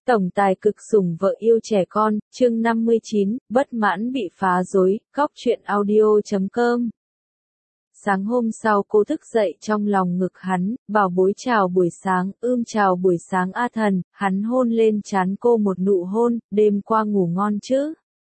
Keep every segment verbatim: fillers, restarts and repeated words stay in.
Tổng tài cực sủng vợ yêu trẻ con, chương năm mươi chín, bất mãn bị phá rối, cóc truyện audio chấm com. Sáng hôm sau cô thức dậy trong lòng ngực hắn, bảo bối chào buổi sáng, ưm chào buổi sáng A Thần, hắn hôn lên trán cô một nụ hôn, đêm qua ngủ ngon chứ?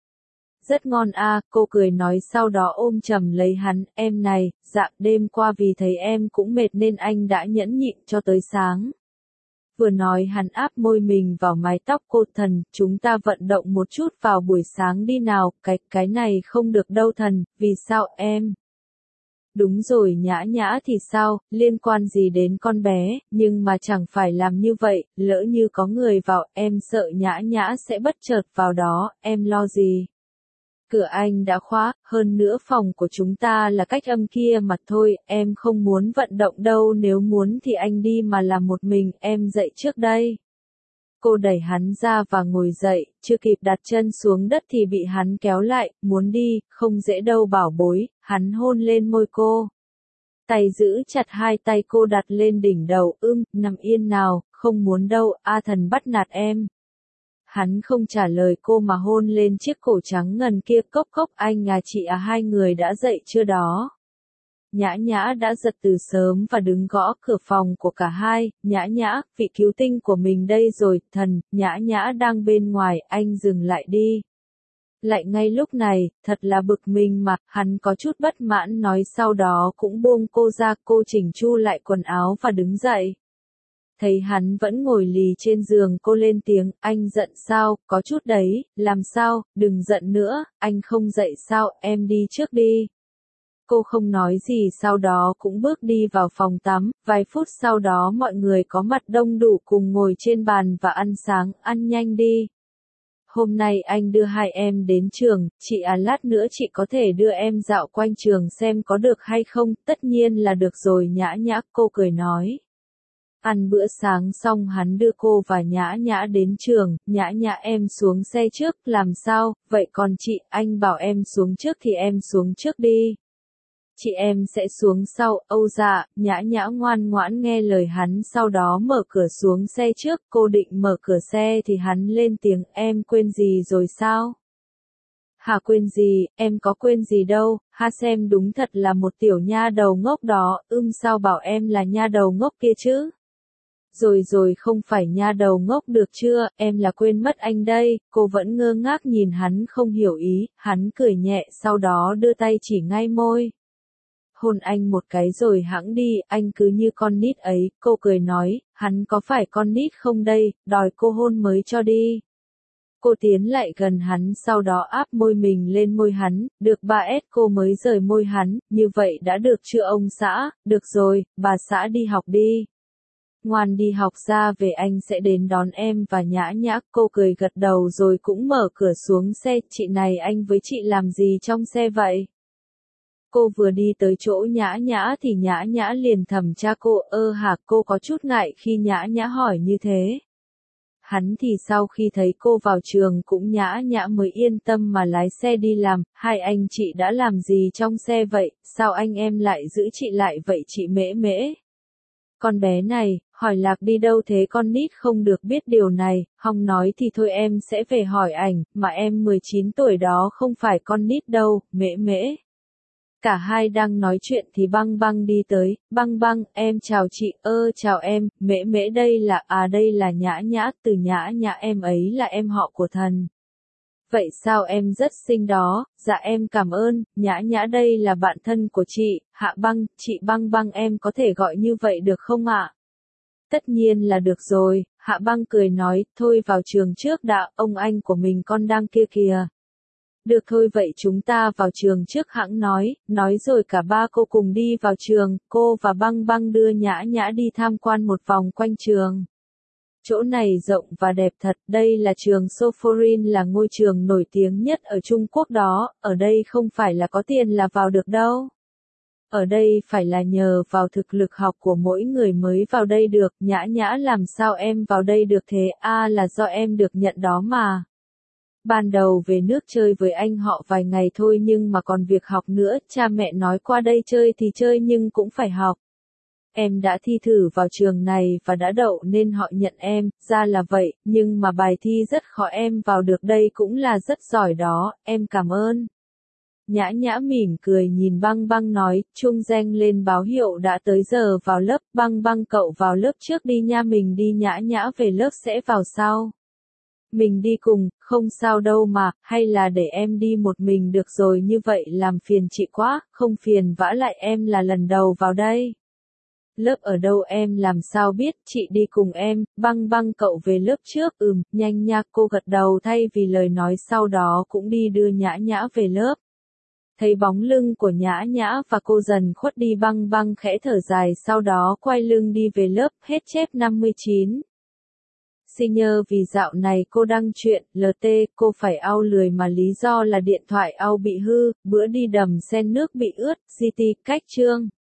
Rất ngon a, cô cười nói sau đó ôm chầm lấy hắn, em này, dạ đêm qua vì thấy em cũng mệt nên anh đã nhẫn nhịn cho tới sáng. Vừa nói hắn áp môi mình vào mái tóc cô. Thần, chúng ta vận động một chút vào buổi sáng đi nào, cái, cái này không được đâu Thần, vì sao em? Đúng rồi Nhã Nhã thì sao, liên quan gì đến con bé, nhưng mà chẳng phải làm như vậy, lỡ như có người vào, em sợ Nhã Nhã sẽ bất chợt vào đó, em lo gì? Cửa anh đã khóa, hơn nữa phòng của chúng ta là cách âm kia mà thôi, em không muốn vận động đâu, nếu muốn thì anh đi mà làm một mình, em dậy trước đây. Cô đẩy hắn ra và ngồi dậy, chưa kịp đặt chân xuống đất thì bị hắn kéo lại, muốn đi, không dễ đâu bảo bối, hắn hôn lên môi cô. Tay giữ chặt hai tay cô đặt lên đỉnh đầu, ưm, nằm yên nào, không muốn đâu, A Thần bắt nạt em. Hắn không trả lời cô mà hôn lên chiếc cổ trắng ngần kia. Cốc cốc anh à chị à, hai người đã dậy chưa đó? Nhã Nhã đã giật từ sớm và đứng gõ cửa phòng của cả hai. Nhã Nhã, vị cứu tinh của mình đây rồi. Thần, Nhã Nhã đang bên ngoài, anh dừng lại đi. Lại ngay lúc này, thật là bực mình mà, hắn có chút bất mãn nói, sau đó cũng buông cô ra. Cô chỉnh chu lại quần áo và đứng dậy. Thấy hắn vẫn ngồi lì trên giường, cô lên tiếng, anh giận sao, có chút đấy, làm sao, đừng giận nữa, anh không dậy sao, em đi trước đi. Cô không nói gì, sau đó cũng bước đi vào phòng tắm, vài phút sau đó mọi người có mặt đông đủ cùng ngồi trên bàn và ăn sáng, ăn nhanh đi. Hôm nay anh đưa hai em đến trường, chị à lát nữa chị có thể đưa em dạo quanh trường xem có được hay không, tất nhiên là được rồi Nhã Nhã, cô cười nói. Ăn bữa sáng xong hắn đưa cô và Nhã Nhã đến trường, Nhã Nhã em xuống xe trước, làm sao, vậy còn chị, anh bảo em xuống trước thì em xuống trước đi. Chị em sẽ xuống sau, Âu dạ, Nhã Nhã ngoan ngoãn nghe lời hắn sau đó mở cửa xuống xe trước, cô định mở cửa xe thì hắn lên tiếng, em quên gì rồi sao? Hả quên gì, em có quên gì đâu, ha xem đúng thật là một tiểu nha đầu ngốc đó, ưm sao bảo em là nha đầu ngốc kia chứ? Rồi rồi không phải nha đầu ngốc được chưa, em là quên mất anh đây, cô vẫn ngơ ngác nhìn hắn không hiểu ý, hắn cười nhẹ sau đó đưa tay chỉ ngay môi. Hôn anh một cái rồi hẵng đi, anh cứ như con nít ấy, cô cười nói, hắn có phải con nít không đây, đòi cô hôn mới cho đi. Cô tiến lại gần hắn sau đó áp môi mình lên môi hắn, được ba S cô mới rời môi hắn, như vậy đã được chưa ông xã, được rồi, bà xã đi học đi. Ngoan đi học ra về anh sẽ đến đón em và Nhã Nhã, cô cười gật đầu rồi cũng mở cửa xuống xe, chị này anh với chị làm gì trong xe vậy? Cô vừa đi tới chỗ Nhã Nhã thì Nhã Nhã liền thầm tra cô, ơ hả cô có chút ngại khi Nhã Nhã hỏi như thế. Hắn thì sau khi thấy cô vào trường cũng Nhã Nhã mới yên tâm mà lái xe đi làm, hai anh chị đã làm gì trong xe vậy, sao anh em lại giữ chị lại vậy chị Mễ Mễ? Con bé này, hỏi lạc đi đâu thế, con nít không được biết điều này, hòng nói thì thôi em sẽ về hỏi ảnh, mà em mười chín tuổi đó không phải con nít đâu, Mễ Mễ. Cả hai đang nói chuyện thì Băng Băng đi tới, Băng Băng, em chào chị, ơ chào em, Mễ Mễ đây là, à đây là Nhã Nhã, từ Nhã Nhã em ấy là em họ của Thần. Vậy sao em rất xinh đó, dạ em cảm ơn, Nhã Nhã đây là bạn thân của chị, Hạ Băng, chị Băng Băng em có thể gọi như vậy được không ạ? Tất nhiên là được rồi, Hạ Băng cười nói, thôi vào trường trước đã, ông anh của mình con đang kia kìa. Được thôi vậy chúng ta vào trường trước hẵng nói, nói rồi cả ba cô cùng đi vào trường, cô và Băng Băng đưa Nhã Nhã đi tham quan một vòng quanh trường. Chỗ này rộng và đẹp thật, đây là trường Soforin là ngôi trường nổi tiếng nhất ở Trung Quốc đó, ở đây không phải là có tiền là vào được đâu. Ở đây phải là nhờ vào thực lực học của mỗi người mới vào đây được, Nhã Nhã làm sao em vào đây được thế, a à, là do em được nhận đó mà. Ban đầu về nước chơi với anh họ vài ngày thôi nhưng mà còn việc học nữa, cha mẹ nói qua đây chơi thì chơi nhưng cũng phải học. em đã thi thử vào trường này và đã đậu nên họ nhận em, ra là vậy, nhưng mà bài thi rất khó em vào được đây cũng là rất giỏi đó, em cảm ơn. Nhã Nhã mỉm cười nhìn Băng Băng nói, chuông reng lên báo hiệu đã tới giờ vào lớp, Băng Băng cậu vào lớp trước đi nha, mình đi, Nhã Nhã về lớp sẽ vào sau. Mình đi cùng, không sao đâu mà, hay là để em đi một mình được rồi, như vậy làm phiền chị quá, không phiền, vả lại em là lần đầu vào đây. Lớp ở đâu em làm sao biết, chị đi cùng em, Băng Băng cậu về lớp trước, ừm, nhanh nha, cô gật đầu thay vì lời nói, sau đó cũng đi đưa Nhã Nhã về lớp. Thấy bóng lưng của Nhã Nhã và cô dần khuất đi, Băng Băng khẽ thở dài, sau đó quay lưng đi về lớp. Hết chép năm mươi chín. Xin nhờ vì dạo này cô đăng chuyện, lờ tê, cô phải ao lười mà lý do là điện thoại ao bị hư, bữa đi đầm sen nước bị ướt, giê tê, cách chương.